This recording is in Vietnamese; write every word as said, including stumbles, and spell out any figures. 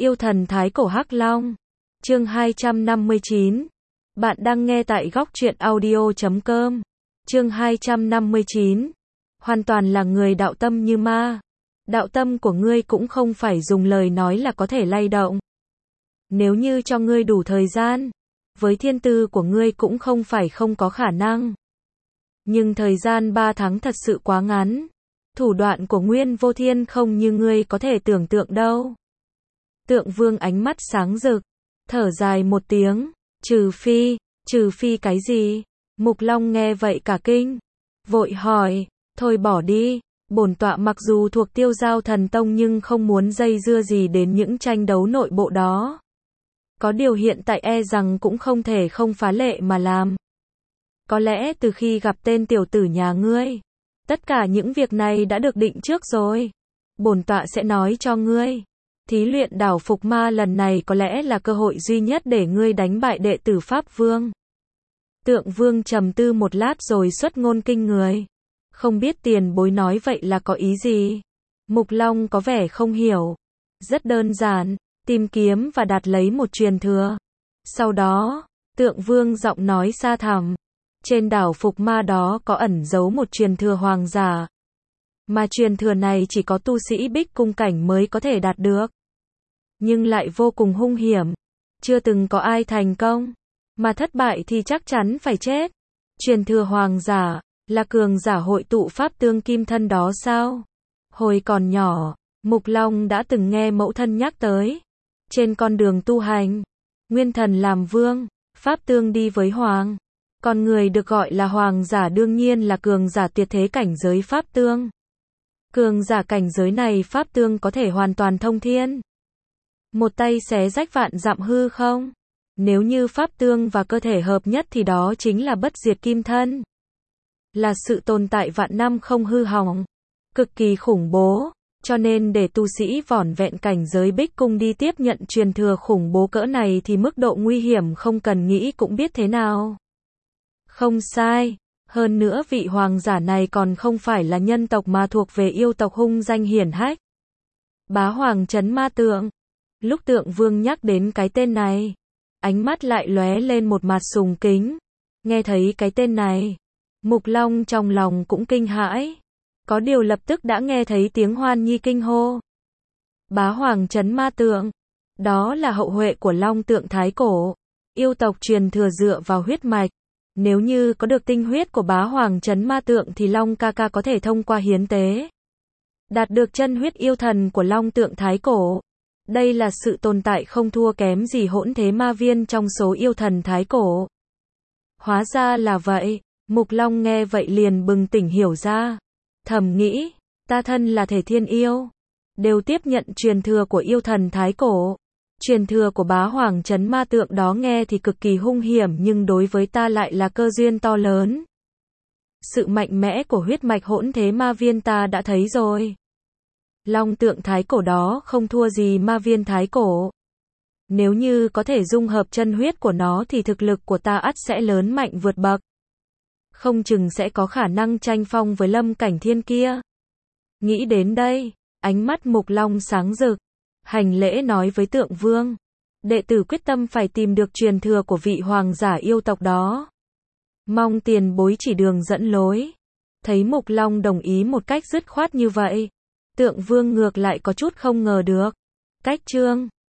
Yêu thần thái cổ Hắc Long. Chương hai trăm năm mươi chín. Bạn đang nghe tại góc truyện audio chấm com. Chương hai trăm năm mươi chín. Hoàn toàn là người đạo tâm như ma. Đạo tâm của ngươi cũng không phải dùng lời nói là có thể lay động. Nếu như cho ngươi đủ thời gian, với thiên tư của ngươi cũng không phải không có khả năng. Nhưng thời gian ba tháng thật sự quá ngắn. Thủ đoạn của Nguyên Vô Thiên không như ngươi có thể tưởng tượng đâu. Tượng Vương ánh mắt sáng rực, thở dài một tiếng, trừ phi, trừ phi cái gì? Mục Long nghe vậy cả kinh, vội hỏi, thôi bỏ đi, bổn tọa mặc dù thuộc Tiêu Giao Thần Tông nhưng không muốn dây dưa gì đến những tranh đấu nội bộ đó. Có điều hiện tại e rằng cũng không thể không phá lệ mà làm. Có lẽ từ khi gặp tên tiểu tử nhà ngươi, tất cả những việc này đã được định trước rồi. Bổn tọa sẽ nói cho ngươi. Thí luyện đảo Phục Ma lần này có lẽ là cơ hội duy nhất để ngươi đánh bại đệ tử Pháp Vương. Tượng Vương trầm tư một lát rồi xuất ngôn kinh người. Không biết tiền bối nói vậy là có ý gì? Mục Long có vẻ không hiểu. Rất đơn giản, tìm kiếm và đạt lấy một truyền thừa. Sau đó, Tượng Vương giọng nói xa thẳm. Trên đảo Phục Ma đó có ẩn giấu một truyền thừa hoàng giả. Mà truyền thừa này chỉ có tu sĩ Bích Cung cảnh mới có thể đạt được. Nhưng lại vô cùng hung hiểm. Chưa từng có ai thành công. Mà thất bại thì chắc chắn phải chết. Truyền thừa hoàng giả, là cường giả hội tụ pháp tương kim thân đó sao? Hồi còn nhỏ, Mục Long đã từng nghe mẫu thân nhắc tới. Trên con đường tu hành, nguyên thần làm vương, pháp tương đi với hoàng. Còn người được gọi là hoàng giả đương nhiên là cường giả tuyệt thế cảnh giới pháp tương. Cường giả cảnh giới này pháp tương có thể hoàn toàn thông thiên. Một tay xé rách vạn dặm hư không? Nếu như pháp tương và cơ thể hợp nhất thì đó chính là bất diệt kim thân. Là sự tồn tại vạn năm không hư hỏng. Cực kỳ khủng bố. Cho nên để tu sĩ vỏn vẹn cảnh giới Bích Cung đi tiếp nhận truyền thừa khủng bố cỡ này thì mức độ nguy hiểm không cần nghĩ cũng biết thế nào. Không sai. Hơn nữa vị hoàng giả này còn không phải là nhân tộc mà thuộc về yêu tộc hung danh hiển hách. Bá Hoàng Trấn Ma Tượng. Lúc Tượng Vương nhắc đến cái tên này, ánh mắt lại lóe lên một mặt sùng kính. Nghe thấy cái tên này, Mục Long trong lòng cũng kinh hãi. Có điều lập tức đã nghe thấy tiếng hoan nhi kinh hô. Bá Hoàng Trấn Ma Tượng. Đó là hậu huệ của Long Tượng Thái Cổ. Yêu tộc truyền thừa dựa vào huyết mạch. Nếu như có được tinh huyết của Bá Hoàng Trấn Ma Tượng thì Long ca ca có thể thông qua hiến tế đạt được chân huyết yêu thần của Long Tượng Thái Cổ. Đây là sự tồn tại không thua kém gì hỗn thế ma viên trong số yêu thần Thái Cổ. Hóa ra là vậy. Mục Long nghe vậy liền bừng tỉnh hiểu ra. Thầm nghĩ, ta thân là thể thiên yêu, đều tiếp nhận truyền thừa của yêu thần Thái Cổ. Truyền thừa của Bá Hoàng Trấn Ma Tượng đó nghe thì cực kỳ hung hiểm nhưng đối với ta lại là cơ duyên to lớn. Sự mạnh mẽ của huyết mạch hỗn thế ma viên ta đã thấy rồi. Long Tượng Thái Cổ đó không thua gì ma viên Thái Cổ. Nếu như có thể dung hợp chân huyết của nó thì thực lực của ta ắt sẽ lớn mạnh vượt bậc. Không chừng sẽ có khả năng tranh phong với Lâm Cảnh Thiên kia. Nghĩ đến đây, ánh mắt Mục Long sáng rực. Hành lễ nói với Tượng Vương. Đệ tử quyết tâm phải tìm được truyền thừa của vị hoàng giả yêu tộc đó. Mong tiền bối chỉ đường dẫn lối. Thấy Mục Long đồng ý một cách dứt khoát như vậy, Tượng Vương ngược lại có chút không ngờ được. Cách chương